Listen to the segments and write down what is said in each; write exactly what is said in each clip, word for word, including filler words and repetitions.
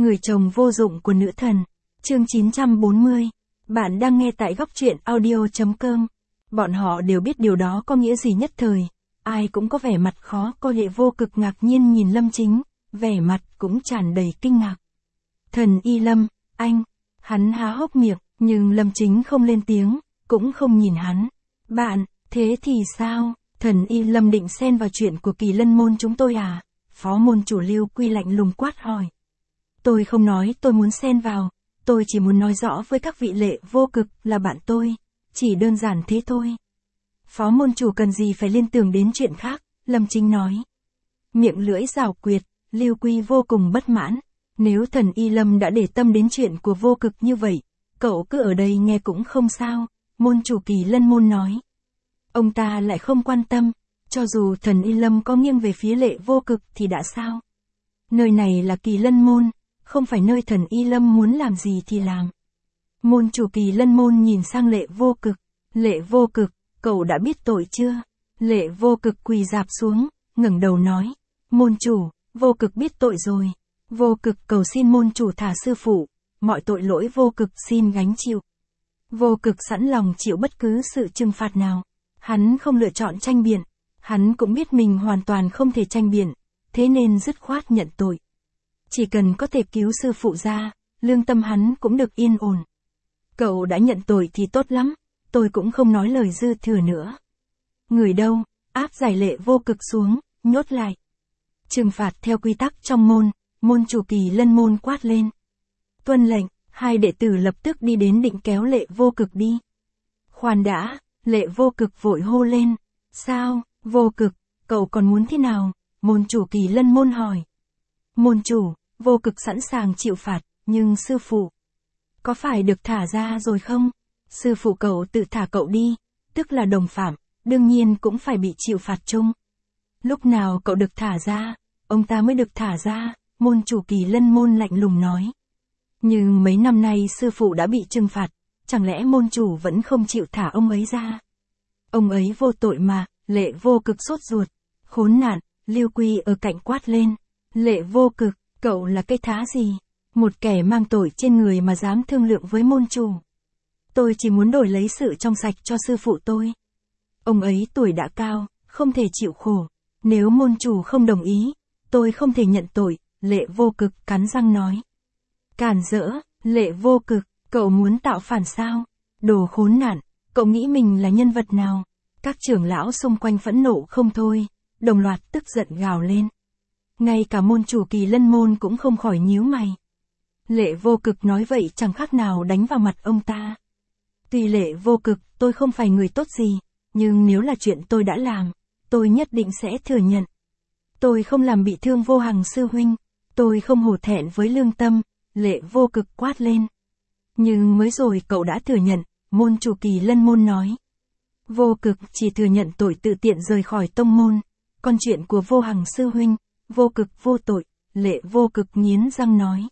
Người chồng vô dụng của nữ thần. Chương chín trăm bốn mươi. Bạn đang nghe tại góc truyện audio chấm com. Bọn họ đều biết điều đó có nghĩa gì nhất thời. Ai cũng có vẻ mặt khó coi lệ vô cực ngạc nhiên nhìn Lâm Chính, vẻ mặt cũng tràn đầy kinh ngạc. Thần Y Lâm, anh, hắn há hốc miệng, nhưng Lâm Chính không lên tiếng, cũng không nhìn hắn. Bạn, thế thì sao, thần Y Lâm định xen vào chuyện của Kỳ Lân môn chúng tôi à? Phó môn chủ Lưu Quy lạnh lùng quát hỏi. Tôi không nói tôi muốn xen vào, tôi chỉ muốn nói rõ với các vị lệ vô cực là bạn tôi, chỉ đơn giản thế thôi. Phó môn chủ cần gì phải liên tưởng đến chuyện khác, Lâm Chính nói. Miệng lưỡi rào quyệt, Lưu Quy vô cùng bất mãn, nếu thần Y Lâm đã để tâm đến chuyện của vô cực như vậy, cậu cứ ở đây nghe cũng không sao, môn chủ Kỳ Lân môn nói. Ông ta lại không quan tâm, cho dù thần Y Lâm có nghiêng về phía lệ vô cực thì đã sao? Nơi này là Kỳ Lân môn, không phải nơi thần Y Lâm muốn làm gì thì làm. Môn chủ Kỳ Lân môn nhìn sang lệ vô cực, lệ vô cực, cậu đã biết tội chưa? Lệ vô cực quỳ rạp xuống, ngẩng đầu nói, môn chủ, vô cực biết tội rồi. Vô cực cầu xin môn chủ thả sư phụ, mọi tội lỗi vô cực xin gánh chịu. Vô cực sẵn lòng chịu bất cứ sự trừng phạt nào. Hắn không lựa chọn tranh biện, hắn cũng biết mình hoàn toàn không thể tranh biện, thế nên dứt khoát nhận tội. Chỉ cần có thể cứu sư phụ ra, lương tâm hắn cũng được yên ổn. Cậu đã nhận tội thì tốt lắm, tôi cũng không nói lời dư thừa nữa. Người đâu, áp giải lệ vô cực xuống, nhốt lại. Trừng phạt theo quy tắc trong môn, môn chủ Kỳ Lân môn quát lên. Tuân lệnh, hai đệ tử lập tức đi đến định kéo lệ vô cực đi. Khoan đã, lệ vô cực vội hô lên. Sao, vô cực, cậu còn muốn thế nào? Môn chủ Kỳ Lân môn hỏi. Môn chủ, vô cực sẵn sàng chịu phạt, nhưng sư phụ, có phải được thả ra rồi không? Sư phụ cậu tự thả cậu đi, tức là đồng phạm, đương nhiên cũng phải bị chịu phạt chung. Lúc nào cậu được thả ra, ông ta mới được thả ra, môn chủ Kỳ Lân môn lạnh lùng nói. Nhưng mấy năm nay sư phụ đã bị trừng phạt, chẳng lẽ môn chủ vẫn không chịu thả ông ấy ra? Ông ấy vô tội mà, lệ vô cực sốt ruột. Khốn nạn, Lưu Quy ở cạnh quát lên. Lệ vô cực, cậu là cái thá gì? Một kẻ mang tội trên người mà dám thương lượng với môn chủ. Tôi chỉ muốn đổi lấy sự trong sạch cho sư phụ tôi. Ông ấy tuổi đã cao, không thể chịu khổ. Nếu môn chủ không đồng ý, tôi không thể nhận tội, lệ vô cực cắn răng nói. Cản rỡ, lệ vô cực, cậu muốn tạo phản sao? Đồ khốn nạn, cậu nghĩ mình là nhân vật nào? Các trưởng lão xung quanh phẫn nộ không thôi, đồng loạt tức giận gào lên. Ngay cả môn chủ Kỳ Lân môn cũng không khỏi nhíu mày. Lệ vô cực nói vậy chẳng khác nào đánh vào mặt ông ta. Tuy lệ vô cực, tôi không phải người tốt gì, nhưng nếu là chuyện tôi đã làm, tôi nhất định sẽ thừa nhận. Tôi không làm bị thương Vô Hằng sư huynh, tôi không hổ thẹn với lương tâm, lệ vô cực quát lên. Nhưng mới rồi cậu đã thừa nhận, môn chủ Kỳ Lân môn nói. Vô cực chỉ thừa nhận tội tự tiện rời khỏi tông môn, còn chuyện của Vô Hằng sư huynh, vô cực vô tội, lệ vô cực nghiến răng nói.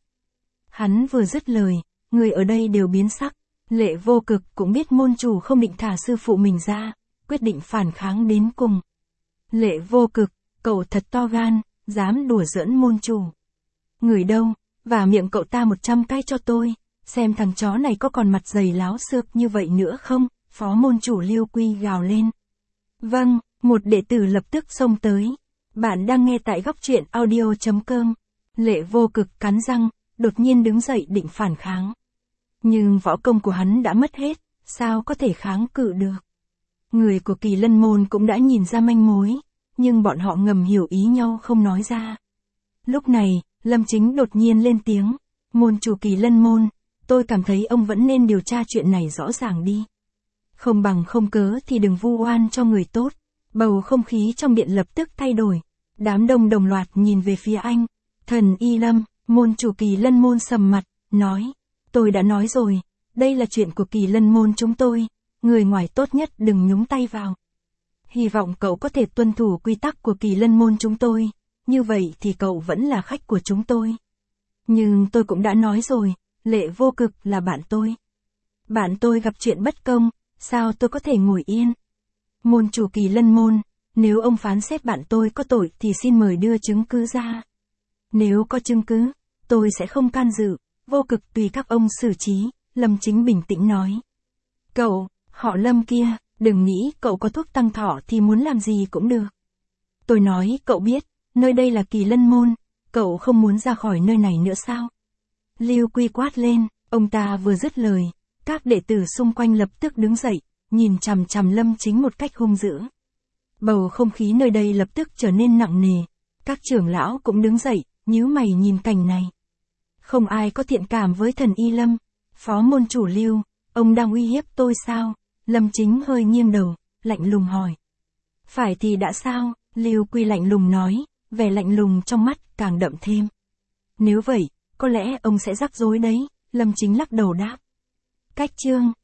Hắn vừa dứt lời, người ở đây đều biến sắc, lệ vô cực cũng biết môn chủ không định thả sư phụ mình ra, quyết định phản kháng đến cùng. Lệ vô cực, cậu thật to gan, dám đùa giỡn môn chủ. Người đâu, và miệng cậu ta một trăm cái cho tôi, xem thằng chó này có còn mặt dày láo xược như vậy nữa không? Phó môn chủ Lưu Quy gào lên. Vâng, một đệ tử lập tức xông tới. Bạn đang nghe tại góc truyện audio chấm com. Lệ vô cực cắn răng, đột nhiên đứng dậy định phản kháng. Nhưng võ công của hắn đã mất hết, sao có thể kháng cự được? Người của Kỳ Lân môn cũng đã nhìn ra manh mối, nhưng bọn họ ngầm hiểu ý nhau không nói ra. Lúc này, Lâm Chính đột nhiên lên tiếng. Môn chủ Kỳ Lân môn, tôi cảm thấy ông vẫn nên điều tra chuyện này rõ ràng đi. Không bằng không cớ thì đừng vu oan cho người tốt. Bầu không khí trong điện lập tức thay đổi. Đám đông đồng loạt nhìn về phía anh. Thần Y Lâm, môn chủ Kỳ Lân môn sầm mặt, nói. Tôi đã nói rồi, đây là chuyện của Kỳ Lân môn chúng tôi. Người ngoài tốt nhất đừng nhúng tay vào. Hy vọng cậu có thể tuân thủ quy tắc của Kỳ Lân môn chúng tôi. Như vậy thì cậu vẫn là khách của chúng tôi. Nhưng tôi cũng đã nói rồi, lệ vô cực là bạn tôi. Bạn tôi gặp chuyện bất công, sao tôi có thể ngồi yên? Môn chủ Kỳ Lân môn, nếu ông phán xét bạn tôi có tội thì xin mời đưa chứng cứ ra. Nếu có chứng cứ, Tôi sẽ không can dự, vô cực tùy các ông xử trí, Lâm Chính bình tĩnh nói. Cậu, họ Lâm kia, đừng nghĩ cậu có thuốc tăng thọ thì muốn làm gì cũng được. Tôi nói cậu biết, nơi đây là Kỳ Lân Môn, cậu không muốn ra khỏi nơi này nữa sao? Lưu Quy quát lên, ông ta vừa dứt lời, các đệ tử xung quanh lập tức đứng dậy, nhìn chằm chằm Lâm Chính một cách hung dữ. Bầu không khí nơi đây lập tức trở nên nặng nề, các trưởng lão cũng đứng dậy, nhíu mày nhìn cảnh này. Không ai có thiện cảm với thần Y Lâm. Phó môn chủ Lưu, ông đang uy hiếp tôi sao? Lâm Chính hơi nghiêng đầu, lạnh lùng hỏi. Phải thì đã sao? Lưu Quy lạnh lùng nói, vẻ lạnh lùng trong mắt càng đậm thêm. Nếu vậy, có lẽ ông sẽ rắc rối đấy, Lâm Chính lắc đầu đáp. Cách chương